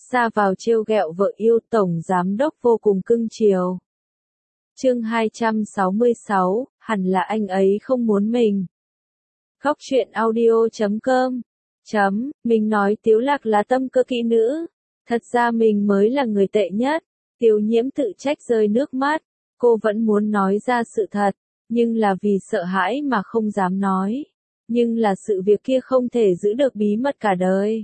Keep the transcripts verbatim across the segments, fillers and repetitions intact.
ra vào trêu ghẹo vợ yêu, tổng giám đốc vô cùng cưng chiều. Chương hai trăm sáu mươi sáu, hẳn là anh ấy không muốn mình. Góc truyện audio chấm com chấm, mình nói Tiếu Lạc là tâm cơ kỹ nữ. Thật ra mình mới là người tệ nhất. Tiêu Nhiễm tự trách rơi nước mắt. Cô vẫn muốn nói ra sự thật, nhưng là vì sợ hãi mà không dám nói. Nhưng là sự việc kia không thể giữ được bí mật cả đời.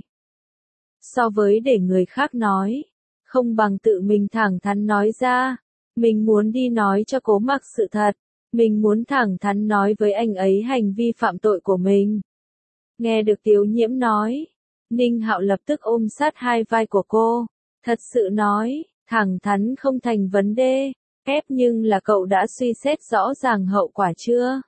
So với để người khác nói, không bằng tự mình thẳng thắn nói ra. Mình muốn đi nói cho Cố Mặc sự thật. Mình muốn thẳng thắn nói với anh ấy hành vi phạm tội của mình. Nghe được Tiêu Nhiễm nói, Ninh Hạo lập tức ôm sát hai vai của cô. Thật sự nói, thẳng thắn không thành vấn đề. Ép nhưng là cậu đã suy xét rõ ràng hậu quả chưa?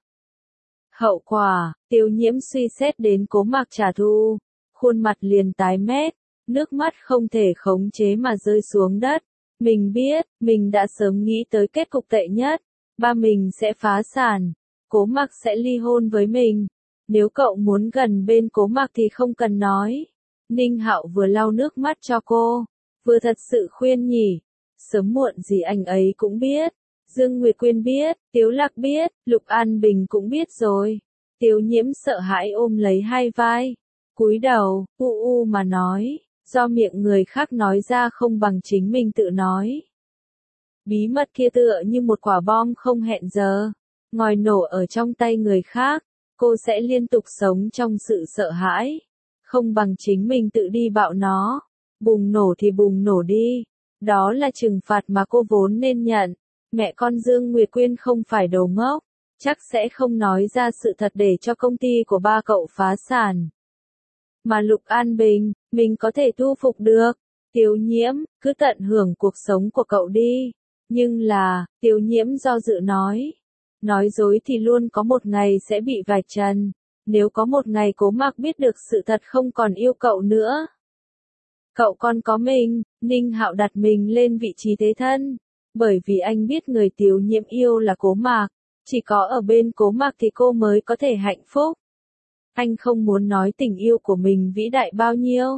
Hậu quả, Tiêu Nhiễm suy xét đến Cố Mặc trả thù. Khuôn mặt liền tái mét, nước mắt không thể khống chế mà rơi xuống đất. Mình biết, mình đã sớm nghĩ tới kết cục tệ nhất. Ba mình sẽ phá sản. Cố Mặc sẽ ly hôn với mình. Nếu cậu muốn gần bên Cố Mặc thì không cần nói. Ninh Hạo vừa lau nước mắt cho cô, vừa thật sự khuyên nhỉ. Sớm muộn gì anh ấy cũng biết. Dương Nguyệt Quyên biết, Tiếu Lạc biết, Lục An Bình cũng biết rồi. Tiêu Nhiễm sợ hãi ôm lấy hai vai, cúi đầu, u u mà nói, do miệng người khác nói ra không bằng chính mình tự nói. Bí mật kia tựa như một quả bom không hẹn giờ, ngòi nổ ở trong tay người khác, cô sẽ liên tục sống trong sự sợ hãi. Không bằng chính mình tự đi bạo nó, bùng nổ thì bùng nổ đi. Đó là trừng phạt mà cô vốn nên nhận. Mẹ con Dương Nguyệt Quyên không phải đồ ngốc, chắc sẽ không nói ra sự thật để cho công ty của ba cậu phá sản. Mà Lục An Bình, mình có thể thu phục được. Tiêu Nhiễm, cứ tận hưởng cuộc sống của cậu đi. Nhưng là, Tiêu Nhiễm do dự nói. Nói dối thì luôn có một ngày sẽ bị vạch trần. Nếu có một ngày Cố Mặc biết được sự thật không còn yêu cậu nữa. Cậu còn có mình. Ninh Hạo đặt mình lên vị trí thế thân. Bởi vì anh biết người Tiêu Nhiễm yêu là Cố Mặc. Chỉ có ở bên Cố Mặc thì cô mới có thể hạnh phúc. Anh không muốn nói tình yêu của mình vĩ đại bao nhiêu.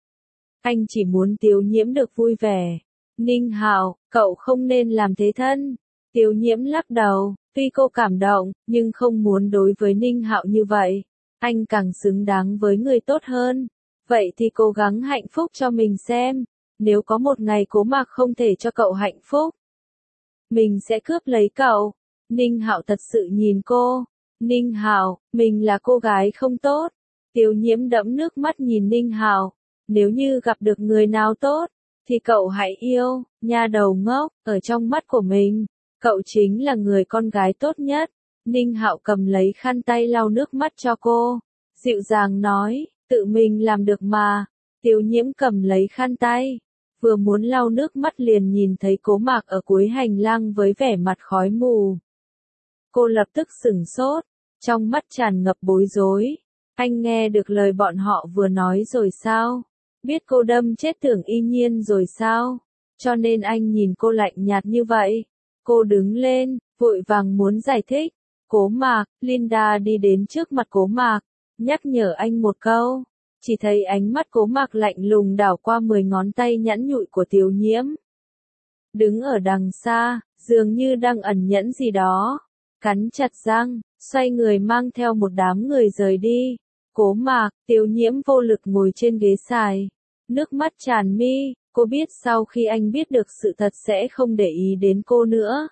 Anh chỉ muốn Tiêu Nhiễm được vui vẻ. Ninh Hạo, cậu không nên làm thế thân. Tiêu Nhiễm lắc đầu, tuy cô cảm động, nhưng không muốn đối với Ninh Hạo như vậy. Anh càng xứng đáng với người tốt hơn. Vậy thì cố gắng hạnh phúc cho mình xem. Nếu có một ngày Cố Mặc không thể cho cậu hạnh phúc, mình sẽ cướp lấy cậu. Ninh Hạo thật sự nhìn cô. Ninh Hạo, mình là cô gái không tốt. Tiêu Nhiễm đẫm nước mắt nhìn Ninh Hạo. Nếu như gặp được người nào tốt, thì cậu hãy yêu, nha đầu ngốc, ở trong mắt của mình. Cậu chính là người con gái tốt nhất. Ninh Hạo cầm lấy khăn tay lau nước mắt cho cô. Dịu dàng nói, tự mình làm được mà. Tiêu Nhiễm cầm lấy khăn tay. Vừa muốn lau nước mắt liền nhìn thấy Cố Mặc ở cuối hành lang với vẻ mặt khói mù. Cô lập tức sửng sốt, trong mắt tràn ngập bối rối. Anh nghe được lời bọn họ vừa nói rồi sao? Biết cô đâm chết Tưởng Y Nhiên rồi sao? Cho nên anh nhìn cô lạnh nhạt như vậy. Cô đứng lên, vội vàng muốn giải thích. Cố Mặc, Linda đi đến trước mặt Cố Mặc, nhắc nhở anh một câu. Chỉ thấy ánh mắt Cố Mặc lạnh lùng đảo qua mười ngón tay nhẵn nhụi của Tiêu Nhiễm. Đứng ở đằng xa, dường như đang ẩn nhẫn gì đó. Cắn chặt răng, xoay người mang theo một đám người rời đi. Cố Mặc, Tiêu Nhiễm vô lực ngồi trên ghế xài. Nước mắt tràn mi, cô biết sau khi anh biết được sự thật sẽ không để ý đến cô nữa.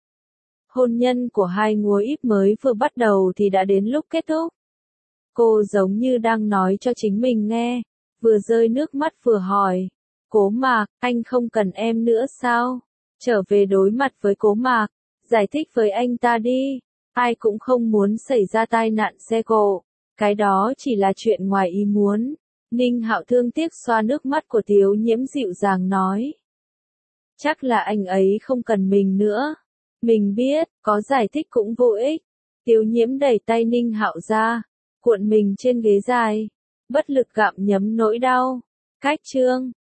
Hôn nhân của hai ngúa íp mới vừa bắt đầu thì đã đến lúc kết thúc. Cô giống như đang nói cho chính mình nghe, vừa rơi nước mắt vừa hỏi. Cố Mặc, anh không cần em nữa sao? Trở về đối mặt với Cố Mặc, giải thích với anh ta đi. Ai cũng không muốn xảy ra tai nạn xe cộ. Cái đó chỉ là chuyện ngoài ý muốn. Ninh Hạo thương tiếc xoa nước mắt của Tiêu Nhiễm dịu dàng nói. Chắc là anh ấy không cần mình nữa. Mình biết, có giải thích cũng vô ích. Tiêu Nhiễm đẩy tay Ninh Hạo ra, cuộn mình trên ghế dài, bất lực gặm nhấm nỗi đau. Cách chương